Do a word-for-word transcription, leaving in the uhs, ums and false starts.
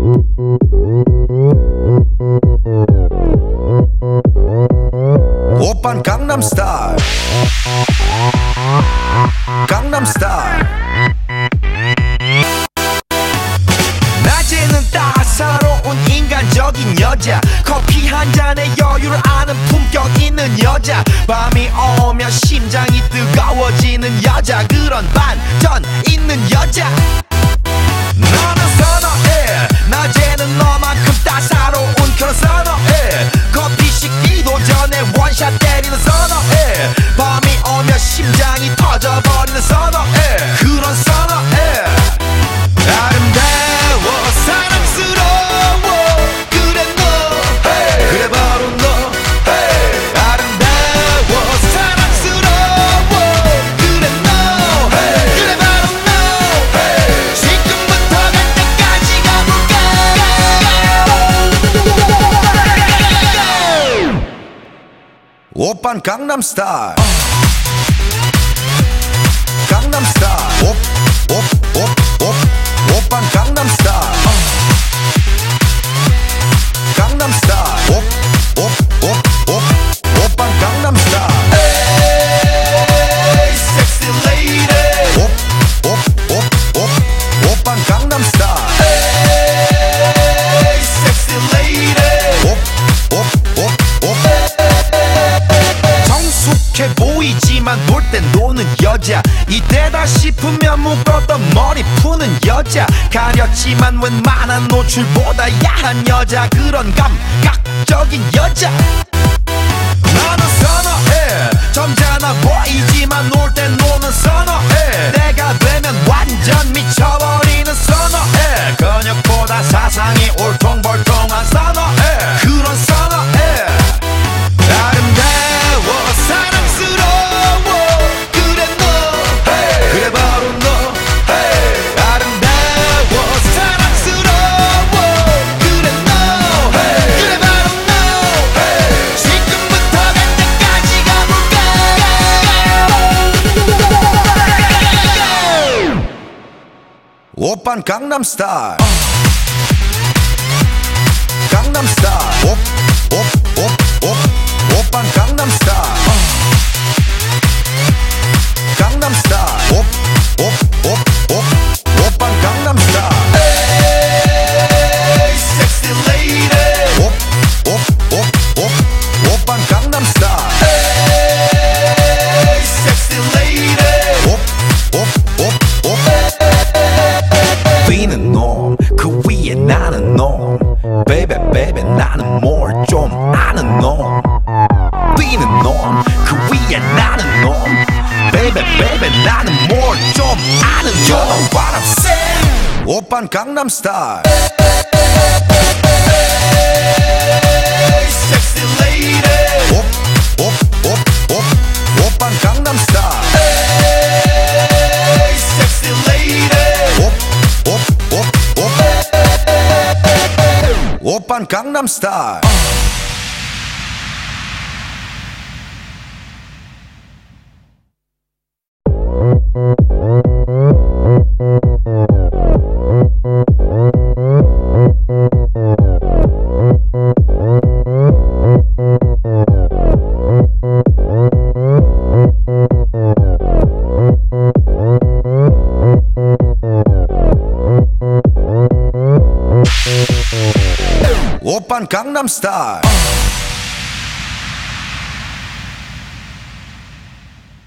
오빤 강남스타일 강남스타일 낮에는 따사로운 인간적인 여자 커피 한 잔에 여유를 아는 품격 있는 여자 밤이 오면 심장이 뜨거워지는 여자 그런 반전 있는 여자 너는 선어해 낮에는 너만큼 따사로운 그런 선어해 커피 식기도 전에 원샷 때리는 선어해 밤이 오면 심장이 터져버리는 선어해 그런 선어해 아름다워 사랑스러워 그래 너 hey. 그래 바로 너 hey. 아름다워 사랑스러워 그래 너 hey. 그래 바로 너 hey. 지금부터 갈 때까지 가볼까 오빤 강남스타일 강남스타일 옵옵옵옵 오빤 강남스타일 강남스타일 옵옵옵옵 오빤 강남스타일 에이 섹시 레이디 옵옵옵옵 오빤 강남스타일 에이 섹시 레이디 옵옵옵옵 성숙해 보이지만 놀 땐 노는 여자 이때다 싶으면 묶었던 머리 푸는 여자 가렸지만 웬만한 노출보다 야한 여자 그런 감각적인 여자 나는 선어해 점잖아 보이지만 놀 땐 노는 선어해 내가 되면 완전 미쳐버리는 선어해 근육보다 사상이 울퉁불퉁한 선어해 그런 선어해 아름다워 사랑스러워 그래 너 hey. 그래 바로 너 hey. 아름다워 사랑스러워 그래 너 hey. 그래 바로 너 hey. 지금부터 갈 때까지 가볼까 오빤 강남스타일 강남스타일 옵옵옵옵 오빤 강남스타일 강남스타일 옵옵옵옵 오빤 강남스타일 에이 섹시 레이디 옵옵옵옵 오빤 강남스타일 에이 섹시 레이디 옵옵옵옵 비는 놈 그 위에 나는 놈 베이베 베이베 나는 뭘 좀 아는 놈 비는 놈 그 위에 나는 놈 베이베 베이베 나는 뭘 좀 아는 놈 You know what I'm saying 오빤 강남스타일 에이 섹시 레이디 옵옵옵옵 오빤 강남스타일 에이 섹시 레이디 옵옵옵옵 오빤 강남스타일 오빤 강남스타일